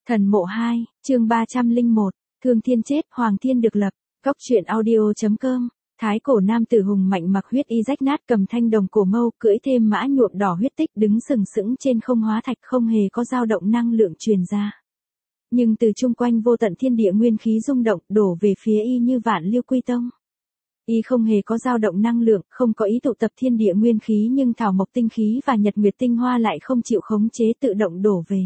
Thần mộ 2, chương 301, Thương Thiên chết, Hoàng Thiên được lập. Cóc truyện audio.com. Thái cổ nam tử hùng mạnh mặc huyết y rách nát, cầm thanh đồng cổ mâu, cưỡi thêm mã nhuộm đỏ huyết tích, đứng sừng sững trên không hóa thạch, không hề có dao động năng lượng truyền ra. Nhưng từ chung quanh vô tận thiên địa nguyên khí rung động, đổ về phía y như vạn lưu quy tông. Y không hề có dao động năng lượng, không có ý tụ tập thiên địa nguyên khí, nhưng thảo mộc tinh khí và nhật nguyệt tinh hoa lại không chịu khống chế, tự động đổ về.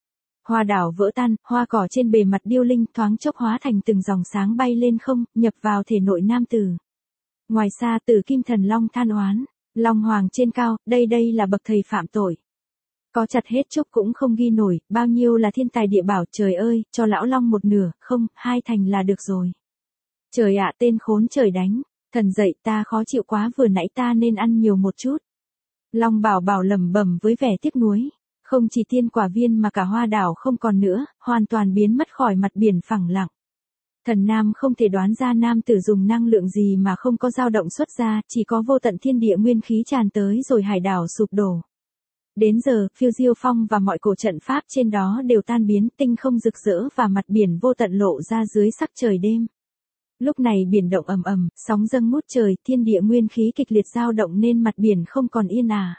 Hoa đảo vỡ tan, hoa cỏ trên bề mặt điêu linh thoáng chốc hóa thành từng dòng sáng bay lên không, nhập vào thể nội nam tử. Ngoài xa, Tử Kim Thần Long than oán, Long Hoàng trên cao, đây là bậc thầy phạm tội. Có chặt hết chốc cũng không ghi nổi, bao nhiêu là thiên tài địa bảo, trời ơi, cho lão Long một nửa, không, 2 thành là được rồi. Trời ạ, tên khốn trời đánh, thần dậy, ta khó chịu quá, vừa nãy ta nên ăn nhiều một chút. Long Bảo Bảo lẩm bẩm với vẻ tiếc nuối. Không chỉ tiên quả viên mà cả hoa đảo không còn nữa, hoàn toàn biến mất khỏi mặt biển phẳng lặng. Thần Nam không thể đoán ra nam tử dùng năng lượng gì mà không có dao động xuất ra, chỉ có vô tận thiên địa nguyên khí tràn tới rồi hải đảo sụp đổ. Đến giờ, phiêu diêu phong và mọi cổ trận pháp trên đó đều tan biến, tinh không rực rỡ và mặt biển vô tận lộ ra dưới sắc trời đêm. Lúc này biển động ầm ầm, sóng dâng ngút trời, thiên địa nguyên khí kịch liệt dao động nên mặt biển không còn yên ả.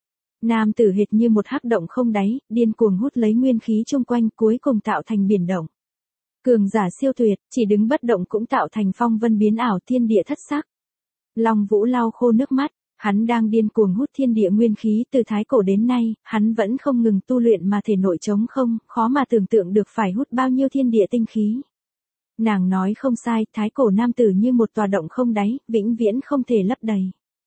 Nam tử hệt như một hắc động không đáy, điên cuồng hút lấy nguyên khí chung quanh, cuối cùng tạo thành biển động. Cường giả siêu tuyệt, chỉ đứng bất động cũng tạo thành phong vân biến ảo, thiên địa thất sắc. Long Vũ lau khô nước mắt, hắn đang điên cuồng hút thiên địa nguyên khí, từ thái cổ đến nay, hắn vẫn không ngừng tu luyện mà thể nội trống không, khó mà tưởng tượng được phải hút bao nhiêu thiên địa tinh khí. Nàng nói không sai, thái cổ nam tử như một tòa động không đáy, vĩnh viễn không thể lấp đầy.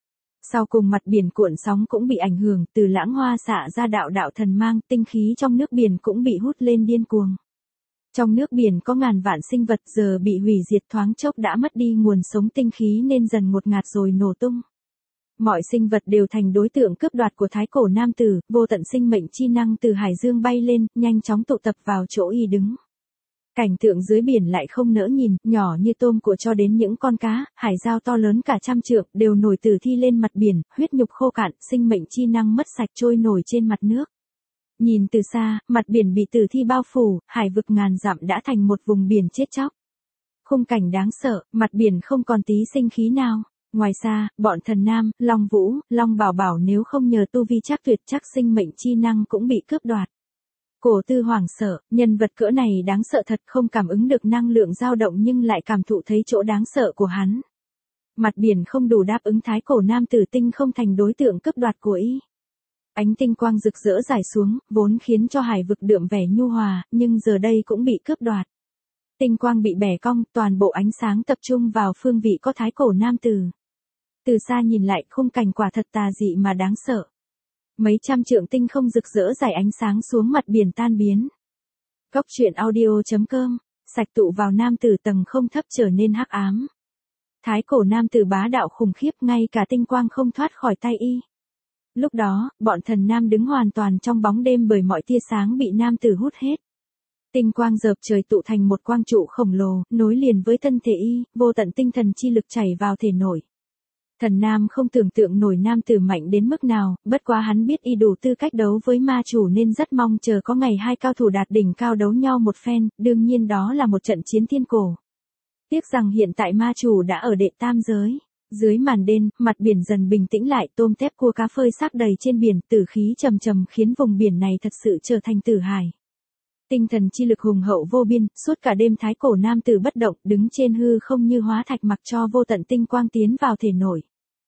Sau cùng mặt biển cuộn sóng cũng bị ảnh hưởng, từ lãng hoa xạ ra đạo đạo thần mang, tinh khí trong nước biển cũng bị hút lên điên cuồng. Trong nước biển có ngàn vạn sinh vật, giờ bị hủy diệt, thoáng chốc đã mất đi nguồn sống tinh khí nên dần ngột ngạt rồi nổ tung. Mọi sinh vật đều thành đối tượng cướp đoạt của thái cổ nam tử, vô tận sinh mệnh chi năng từ hải dương bay lên, nhanh chóng tụ tập vào chỗ y đứng. Cảnh tượng dưới biển lại không nỡ nhìn, nhỏ như tôm của cho đến những con cá, hải dao to lớn cả trăm trượng, đều nổi tử thi lên mặt biển, huyết nhục khô cạn, sinh mệnh chi năng mất sạch trôi nổi trên mặt nước. Nhìn từ xa, mặt biển bị tử thi bao phủ, hải vực ngàn dặm đã thành một vùng biển chết chóc. Khung cảnh đáng sợ, mặt biển không còn tí sinh khí nào. Ngoài xa, bọn thần Nam, Long Vũ, Long Bảo Bảo nếu không nhờ tu vi chắc tuyệt chắc sinh mệnh chi năng cũng bị cướp đoạt. Cổ Tư hoảng sợ, nhân vật cỡ này đáng sợ thật, không cảm ứng được năng lượng dao động nhưng lại cảm thụ thấy chỗ đáng sợ của hắn. Mặt biển không đủ đáp ứng thái cổ nam tử, tinh không thành đối tượng cướp đoạt của y. Ánh tinh quang rực rỡ rải xuống, vốn khiến cho hải vực đượm vẻ nhu hòa, nhưng giờ đây cũng bị cướp đoạt. Tinh quang bị bẻ cong, toàn bộ ánh sáng tập trung vào phương vị có thái cổ nam tử. Từ xa nhìn lại, khung cảnh quả thật tà dị mà đáng sợ. Mấy trăm trượng tinh không rực rỡ rải ánh sáng xuống mặt biển tan biến. Cóc truyện audio.com, sạch tụ vào nam tử tầng không thấp trở nên hắc ám. Thái cổ nam tử bá đạo khủng khiếp, ngay cả tinh quang không thoát khỏi tay y. Lúc đó, bọn thần nam đứng hoàn toàn trong bóng đêm bởi mọi tia sáng bị nam tử hút hết. Tinh quang dợp trời tụ thành một quang trụ khổng lồ, nối liền với thân thể y, vô tận tinh thần chi lực chảy vào thể nội. Thần Nam không tưởng tượng nổi nam tử mạnh đến mức nào, bất quá hắn biết y đủ tư cách đấu với ma chủ nên rất mong chờ có ngày hai cao thủ đạt đỉnh cao đấu nhau một phen, đương nhiên đó là một trận chiến thiên cổ. Tiếc rằng hiện tại ma chủ đã ở đệ tam giới. Dưới màn đêm, mặt biển dần bình tĩnh lại, tôm tép cua cá phơi xác đầy trên biển, tử khí trầm trầm khiến vùng biển này thật sự trở thành tử hải. Tinh thần chi lực hùng hậu vô biên, suốt cả đêm thái cổ nam tử bất động, đứng trên hư không như hóa thạch, mặc cho vô tận tinh quang tiến vào thể nội.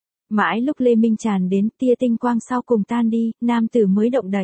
Mãi lúc lê minh tràn đến, tia tinh quang sau cùng tan đi, nam tử mới động đẩy.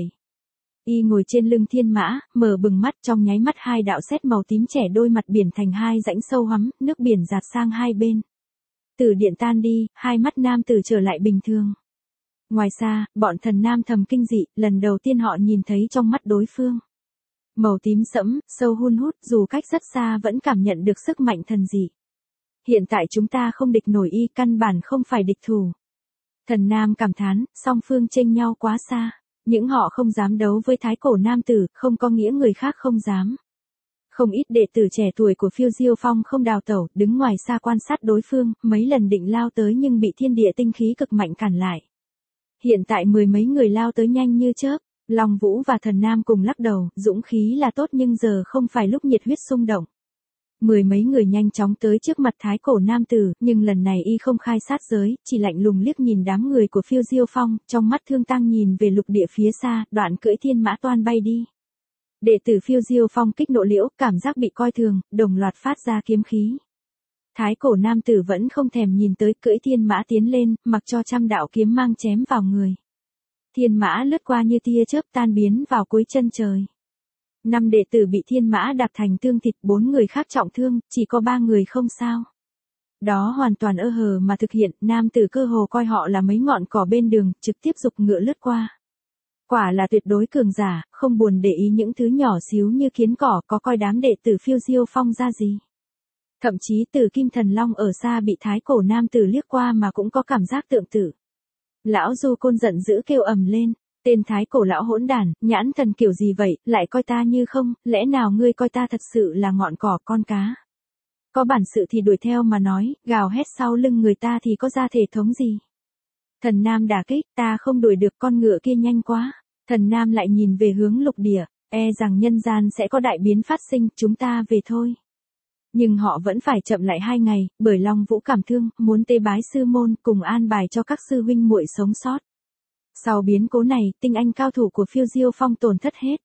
Y ngồi trên lưng thiên mã, mở bừng mắt, trong nháy mắt hai đạo sét màu tím trẻ đôi mặt biển thành hai rãnh sâu hoắm, nước biển dạt sang hai bên. Tử điện tan đi, hai mắt nam tử trở lại bình thường. Ngoài xa, bọn thần nam thầm kinh dị, lần đầu tiên họ nhìn thấy trong mắt đối phương. Màu tím sẫm, sâu hun hút, dù cách rất xa vẫn cảm nhận được sức mạnh thần dị. Hiện tại chúng ta không địch nổi y, căn bản không phải địch thủ. Thần Nam cảm thán, song phương chênh nhau quá xa. Những họ không dám đấu với thái cổ nam tử, không có nghĩa người khác không dám. Không ít đệ tử trẻ tuổi của phiêu diêu phong không đào tẩu, đứng ngoài xa quan sát đối phương, mấy lần định lao tới nhưng bị thiên địa tinh khí cực mạnh cản lại. Hiện tại mười mấy người lao tới nhanh như chớp. Long Vũ và Thần Nam cùng lắc đầu, dũng khí là tốt nhưng giờ không phải lúc nhiệt huyết xung động. Mười mấy người nhanh chóng tới trước mặt thái cổ nam tử, nhưng lần này y không khai sát giới, chỉ lạnh lùng liếc nhìn đám người của Phiêu Diêu Phong, trong mắt thương tăng nhìn về lục địa phía xa, đoạn cưỡi thiên mã toan bay đi. Đệ tử Phiêu Diêu Phong kích nộ liễu, cảm giác bị coi thường, đồng loạt phát ra kiếm khí. Thái cổ nam tử vẫn không thèm nhìn tới, cưỡi thiên mã tiến lên, mặc cho trăm đạo kiếm mang chém vào người. Thiên mã lướt qua như tia chớp tan biến vào cuối chân trời. 5 đệ tử bị thiên mã đạp thành thương thịt, 4 người khác trọng thương, chỉ có 3 người không sao. Đó hoàn toàn ơ hờ mà thực hiện, nam tử cơ hồ coi họ là mấy ngọn cỏ bên đường, trực tiếp giục ngựa lướt qua. Quả là tuyệt đối cường giả, không buồn để ý những thứ nhỏ xíu như kiến cỏ, có coi đám đệ tử Phiêu Diêu Phong ra gì. Thậm chí Tử Kim Thần Long ở xa bị thái cổ nam tử liếc qua mà cũng có cảm giác tượng tử. Lão Du Côn giận dữ kêu ầm lên, tên thái cổ lão hỗn đản, nhãn thần kiểu gì vậy, lại coi ta như không, lẽ nào ngươi coi ta thật sự là ngọn cỏ con cá. Có bản sự thì đuổi theo mà nói, gào hét sau lưng người ta thì có ra thể thống gì. Thần Nam đả kích, ta không đuổi được, con ngựa kia nhanh quá. Thần Nam lại nhìn về hướng lục địa, e rằng nhân gian sẽ có đại biến phát sinh, chúng ta về thôi. Nhưng họ vẫn phải chậm lại 2 ngày, bởi Long Vũ cảm thương, muốn tế bái sư môn, cùng an bài cho các sư huynh muội sống sót. Sau biến cố này, tinh anh cao thủ của Phiêu Diêu Phong tổn thất hết.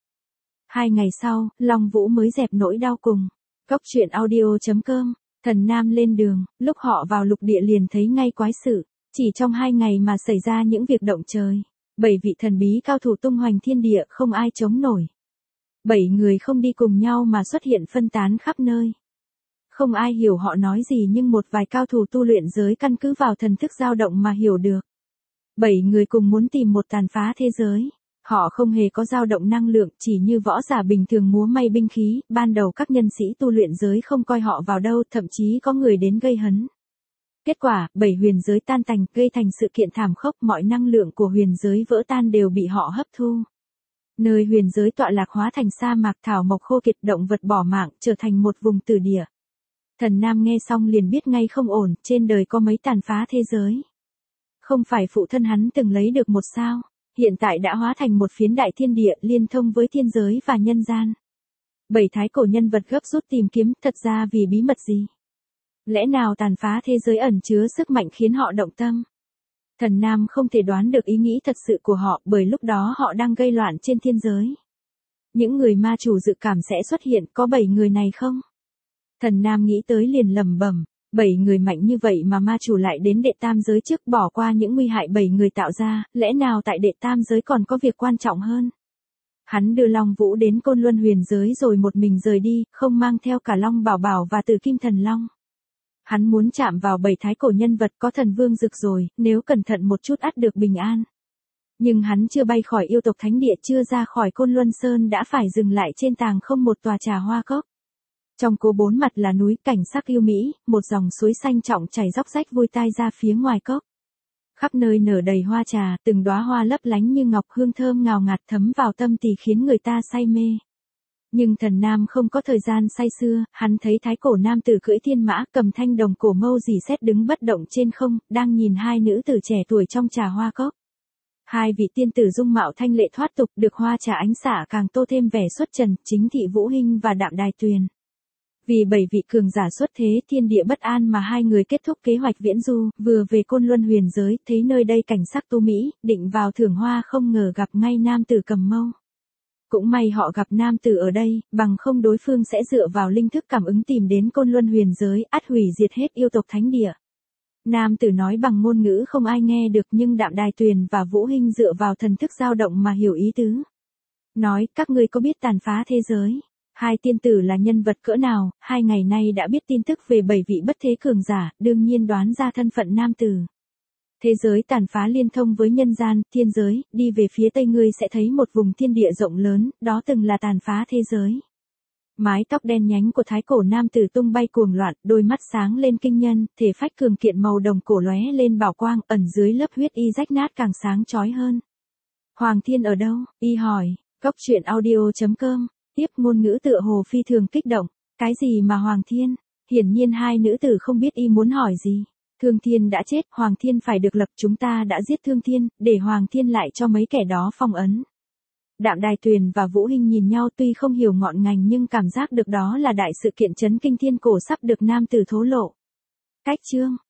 2 ngày sau, Long Vũ mới dẹp nỗi đau cùng. Cốc truyện audio.com, Thần Nam lên đường, lúc họ vào lục địa liền thấy ngay quái sự. Chỉ trong 2 ngày mà xảy ra những việc động trời. 7 vị thần bí cao thủ tung hoành thiên địa, không ai chống nổi. 7 người không đi cùng nhau mà xuất hiện phân tán khắp nơi. Không ai hiểu họ nói gì nhưng một vài cao thủ tu luyện giới căn cứ vào thần thức dao động mà hiểu được. 7 người cùng muốn tìm một tàn phá thế giới. Họ không hề có dao động năng lượng, chỉ như võ giả bình thường múa may binh khí, ban đầu các nhân sĩ tu luyện giới không coi họ vào đâu, thậm chí có người đến gây hấn. Kết quả, 7 huyền giới tan tành, gây thành sự kiện thảm khốc, mọi năng lượng của huyền giới vỡ tan đều bị họ hấp thu. Nơi huyền giới tọa lạc hóa thành sa mạc, thảo mộc khô kiệt, động vật bỏ mạng, trở thành một vùng tử địa. Thần Nam nghe xong liền biết ngay không ổn, trên đời có mấy tàn phá thế giới. Không phải phụ thân hắn từng lấy được một sao, hiện tại đã hóa thành một phiến đại thiên địa liên thông với thiên giới và nhân gian. 7 thái cổ nhân vật gấp rút tìm kiếm, thật ra vì bí mật gì? Lẽ nào tàn phá thế giới ẩn chứa sức mạnh khiến họ động tâm? Thần Nam không thể đoán được ý nghĩ thật sự của họ, bởi lúc đó họ đang gây loạn trên thiên giới. Những người ma chủ dự cảm sẽ xuất hiện, có 7 người này không? Thần Nam nghĩ tới liền lẩm bẩm, 7 người mạnh như vậy mà ma chủ lại đến đệ tam giới trước, bỏ qua những nguy hại 7 người tạo ra, lẽ nào tại đệ tam giới còn có việc quan trọng hơn? Hắn đưa Long Vũ đến Côn Luân huyền giới rồi một mình rời đi, không mang theo cả Long Bảo Bảo và Tử Kim Thần Long. Hắn muốn chạm vào 7 thái cổ nhân vật có thần vương rực rồi, nếu cẩn thận một chút ắt được bình an. Nhưng hắn chưa bay khỏi yêu tộc thánh địa, chưa ra khỏi Côn Luân Sơn đã phải dừng lại trên tàng không một tòa trà hoa cốc. Trong cố 4 mặt là núi, cảnh sắc yêu mỹ, một dòng suối xanh trọng chảy róc rách vui tai ra phía ngoài cốc. Khắp nơi nở đầy hoa trà, từng đóa hoa lấp lánh như ngọc, hương thơm ngào ngạt thấm vào tâm tỳ khiến người ta say mê. Nhưng Thần Nam không có thời gian say sưa, hắn thấy thái cổ nam tử cưỡi thiên mã, cầm thanh đồng cổ mâu rỉ sét đứng bất động trên không, đang nhìn 2 nữ tử trẻ tuổi trong trà hoa cốc. 2 vị tiên tử dung mạo thanh lệ thoát tục, được hoa trà ánh xạ càng tô thêm vẻ xuất trần, chính thị Vũ Hinh và Đạm Đài Tuyền. Vì 7 vị cường giả xuất thế, thiên địa bất an mà 2 người kết thúc kế hoạch viễn du, vừa về Côn Luân huyền giới, thấy nơi đây cảnh sắc tu mỹ, định vào thưởng hoa, không ngờ gặp ngay nam tử cầm mâu. Cũng may họ gặp nam tử ở đây, bằng không đối phương sẽ dựa vào linh thức cảm ứng tìm đến Côn Luân huyền giới, ắt hủy diệt hết yêu tộc thánh địa. Nam tử nói bằng ngôn ngữ không ai nghe được, nhưng Đạm Đài Tuyền và Vũ Hinh dựa vào thần thức dao động mà hiểu ý tứ. Nói, các ngươi có biết tàn phá thế giới? 2 tiên tử là nhân vật cỡ nào, 2 ngày nay đã biết tin tức về 7 vị bất thế cường giả, đương nhiên đoán ra thân phận nam tử. Thế giới tàn phá liên thông với nhân gian, thiên giới, đi về phía tây ngươi sẽ thấy một vùng thiên địa rộng lớn, đó từng là tàn phá thế giới. Mái tóc đen nhánh của thái cổ nam tử tung bay cuồng loạn, đôi mắt sáng lên kinh nhân, thể phách cường kiện màu đồng cổ lóe lên bảo quang, ẩn dưới lớp huyết y rách nát càng sáng chói hơn. Hoàng Thiên ở đâu? Y hỏi. Cốc truyện audio.com. Tiếp ngôn ngữ tựa hồ phi thường kích động. Cái gì mà Hoàng Thiên? Hiển nhiên 2 nữ tử không biết y muốn hỏi gì. Thương Thiên đã chết, Hoàng Thiên phải được lập, chúng ta đã giết Thương Thiên, để Hoàng Thiên lại cho mấy kẻ đó phong ấn. Đạm Đài Tuyền và Vũ Hinh nhìn nhau tuy không hiểu ngọn ngành nhưng cảm giác được đó là đại sự kiện chấn kinh thiên cổ sắp được nam tử thổ lộ. Cách chương